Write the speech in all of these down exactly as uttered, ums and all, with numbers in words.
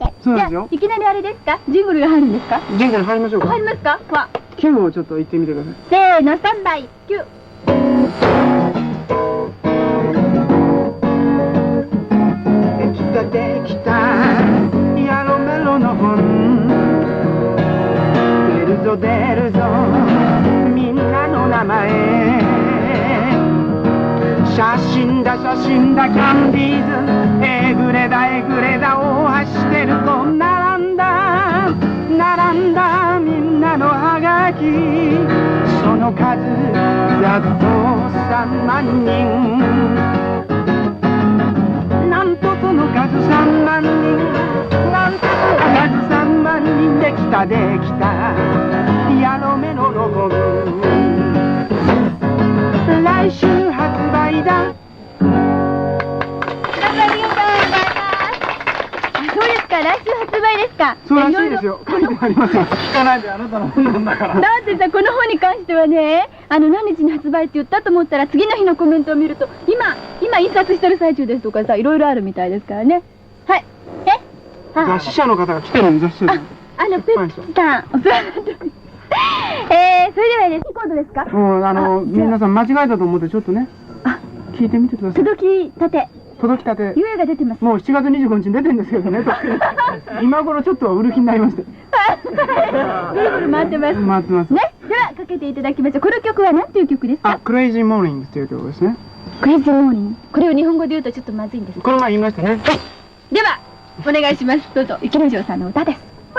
て。そうですよ。いきなりあれですか？ジングルが入るんですか？ジングル入りましょうか。入りますか？わ。キューをちょっと言ってみてください。せーの、スタンバイ、キュー。できたできた、ヤロメロの本。出るぞ出るぞ、みんなの名前。写真だ写真だキャンディーズ、えぐれだえぐれだ大走ってると並んだ並んだみんなのハガキ、その数ざっとさんまんにん、なんとその数さんまんにん、なんとその数さんまんにん、できたできたヤロメのロゴム、来週発売だ。そうですか、来週発売ですか。そうらしいですよ。書いてあります。聞かないで、あなたの本なんだから。だってさ、この本に関してはね、あの何日に発売って言ったと思ったら、次の日のコメントを見ると、今今印刷してる最中ですとかさ、いろいろあるみたいですからね。はい。え？雑誌社の方が来てるんです。あ、あのペップさん、お世話になってます。えー、それではね、今度ですか？もうあの皆さん間違えたと思ってちょっとね、あ、聞いてみてください。届きたて。届きたて。ゆえが出てます。もうしちがつにじゅうごにちに出てるんですけどね。今頃ちょっとは売る気になりまして。ぐるぐる回ってます。回ってます。ね、ではかけていただきましょう。この曲は何ていう曲ですか？あ、クレイジーモーニングという曲ですね。クレイジーモーニング。これを日本語で言うとちょっとまずいんです。この前言いましたね。ではお願いします。どうぞ池之丞さんの歌です。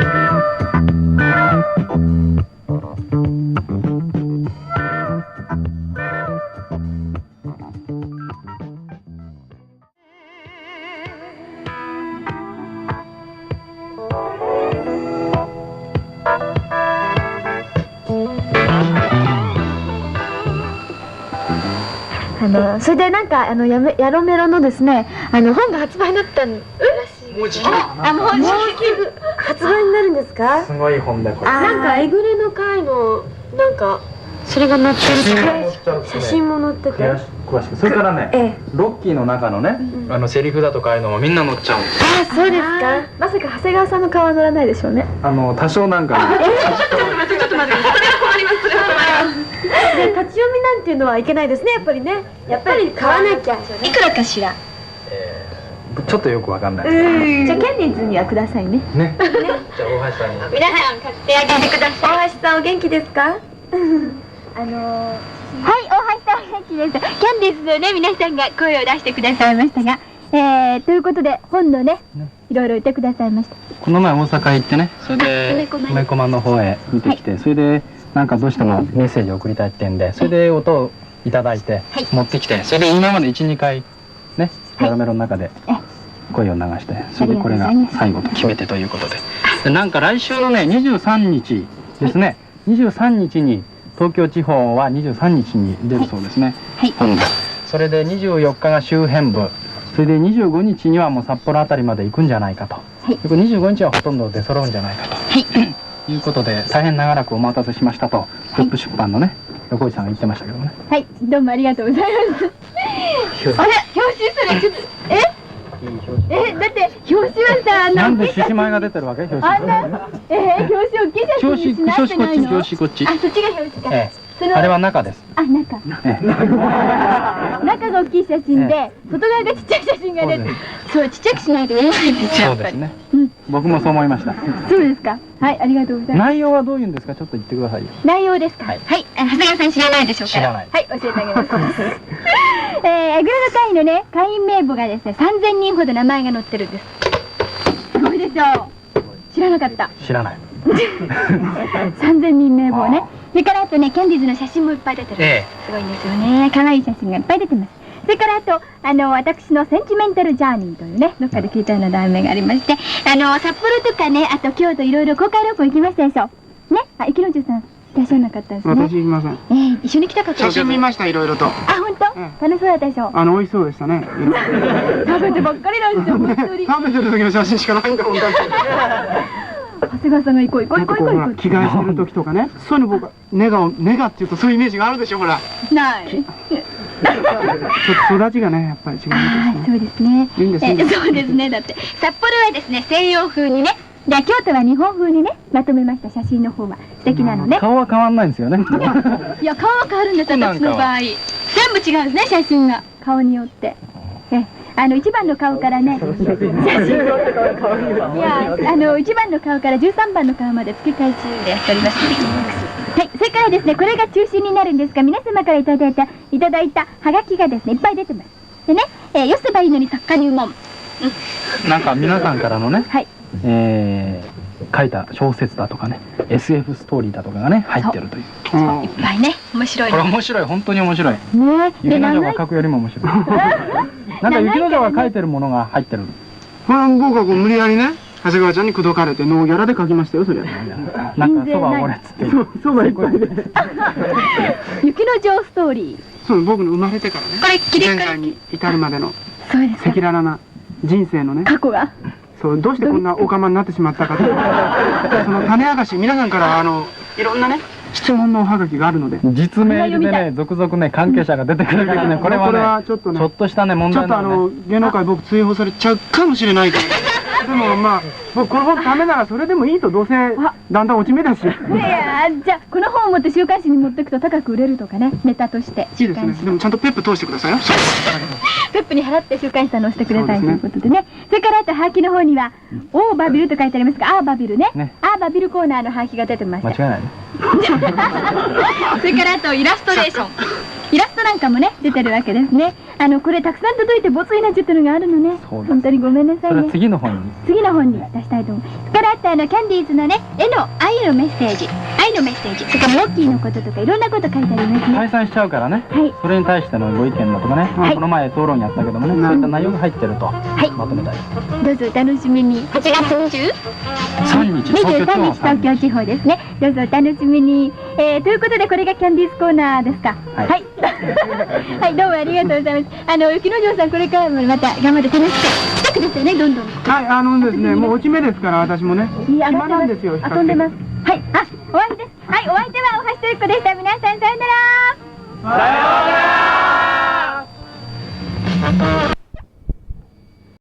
あのそれでなんかあのやめヤロメロのですね、あの本が発売になったらしい。もうじきあもうじき発売になるんですか？すごい本だこれ。なんかえぐれの会のなんかそれが載ってる写真も載ってて詳しく。それからね、ロッキーの中のね、あのセリフだとかああいうのもみんな載っちゃうんです。あ、そうですか。まさか長谷川さんの顔は載らないでしょうね。あの多少なんか。え、ちょっと待ってちょっと待って。それは困ります。それは困ります。で立ち読みなんていうのはいけないですね、やっぱりね。やっぱり買わなきゃ。いくらかしら。ちょっとよくわかんない。じゃあケンディーズにはくださいね。ね。じゃあ大橋さんに。皆さん買ってあげてください。大橋さんお元気ですか？あのはい、大橋さんお元気です。キャンディーズのね皆さんが声を出してくださいましたが、えー、ということで本のねいろいろ言ってくださいました。この前大阪行ってね、それで梅駒の方へ見てきて、それでなんかどうしてもメッセージを送りたいってんで、それで音をいただいて持ってきて、それで今までいち、にかいねヤロメロの中で声を流して、それでこれが最後と決めてということで、でなんか来週のねにじゅうさんにちですね、にじゅうさんにちに東京地方はにじゅうさんにちに出るそうですね、本部。それでにじゅうよっかが周辺部、それでにじゅうごにちにはもう札幌あたりまで行くんじゃないかと、にじゅうごにちはほとんど出揃うんじゃないかということで、大変長らくお待たせしましたとトップ出版のね横井さんが言ってましたけどね。はい、どうもありがとうございます。あれ、表紙それちょっとええ、だって表紙はさ、なんで獅子舞が出てるわけ？表紙。あんなえー、表紙を記者にしなってないの？表紙こっち、表紙こっち。あ、そっちが表紙か。ええ。あれは中です。あ、中。中が大きい写真で、外側がちっちゃい写真が出て、そうちっちゃくしないと言えないんですよ。そうですね。僕もそう思いました。そうですか。はい、ありがとうございます。内容はどういうんですか、ちょっと言ってくださいよ。内容ですか。はい。長谷川さん知らないでしょうか。知らない。はい、教えてあげます。えー、えぐれの会のね会員名簿がですねさんぜんにんほど名前が載ってるんです。すごいでしょう。知らなかった。知らない。さんぜんにん名簿ね。それからあとねキャンディーズの写真もいっぱい出てる。ええ、すごいんですよね。可愛い写真がいっぱい出てます。それからあとあの私のセンチメンタルジャーニーというねどっかで聞いたような題名がありまして、あの札幌とかねあと京都いろいろ公開旅行行きましたでしょね。あ、池之丞さんいらっしゃらなかったですね。私行きません。えー、一緒に来たかった。写真見ました、いろいろと。あ、本当？楽しそうだったでしょ。あの、美味しそうでしたね。食べてばっかりなんですよ、本当に。食べてる時の写真しかないんだもん、だって。長谷川さんが行こう行こう行こう行こう。着替えしてる時とかね。そういうの僕、ネガを、ネガっていうとそういうイメージがあるでしょ、ほら。ない。 っと育ちがねやっぱり違うんですね。 そうですね。 いいんですね。 そうですね。だって札幌はですね西洋風にね、で京都は日本風にねまとめました。写真の方は素敵なのね。 顔は変わんないんですよね。 いや顔は変わるんです。私の場合全部違うんですね、写真が顔によって。えあの一番の顔からね、写真いやあの一番の顔からじゅうさんばんの顔まで付け替え中でやっております。はい、それからですねこれが中心になるんですが、皆様からいただいたいただいたハガキがですねいっぱい出てます。でね、えー、よせばいいのに作家入門。 なんか皆さんからのね、 はい、 えー、書いた小説だとかね エスエフ ストーリーだとかがね入ってるという。 いっぱいね面白い。 これ面白い、本当に面白い。 ね、 雪の城が書くよりも面白い。なんか雪の城が書いてるものが入ってる。 これは僕はこう無理やりね長谷川ちゃんに口説かれてノーギャラで書きましたよ、それ。 なんかそばおごれっつって。 そうそばいっぱいで。 雪の城ストーリー。 そう、僕の生まれてからね。 これ切り替え現在に至るまでのそうです赤裸々な人生のね。 過去が。 そうどうしてこんなオカマになってしまったかというその種明かし、皆さんからあのいろんなね質問のおはがきがあるので、 実名でね続々ね関係者が出てくるけどね、これはねちょっとねちょっとしたね問題ちょっとあの芸能界僕追放されちゃうかもしれないから。でもまあ僕この本ダメならそれでもいいと、どうせだんだん落ち目だし。いやじゃあこの本を持って週刊誌に持っていくと高く売れるとかね、ネタとしていいですね。でもちゃんとペップ通してくださいよ。 ペップに払って週刊誌さんに押してくれたいということでね。それからあとハガキの方には「オーバビル」と書いてありますが、アーバビルね、アーバビルコーナーのハガキが出てました。 間違いないね。 それからあとイラストレーション、イラストなんかもね出てるわけですね。あのこれたくさん届いてボツになっちゃったのがあるのね。本当にごめんなさいね。 それ次の本に次の本に出したいと思う。それからあとあのキャンディーズのね絵の愛のメッセージ、愛のメッセージ、それからモッキーのこととかいろんなこと書いてありますね。 解散しちゃうからね、 はい、 それに対してのご意見だとかね、この前討論やったけどもね、そういった内容が入ってるとまとめたい。 どうぞお楽しみに。はちがつにじゅうさんにちにじゅうさんにち東京地方ですね。どうぞお楽しみに。えー、ということでこれがキャンディーズコーナーですか。はい、はい、はい、どうもありがとうございます。あの雪の城さんこれからもまた頑張って楽しく来てくださいね、どんどん。 はい、あのですねもう落ち目ですから私もね暇なんですよ。 遊んでます。はい、あ、終わりです。はい、お相手はおはしとりこでした。皆さんさよなら。 さよなら。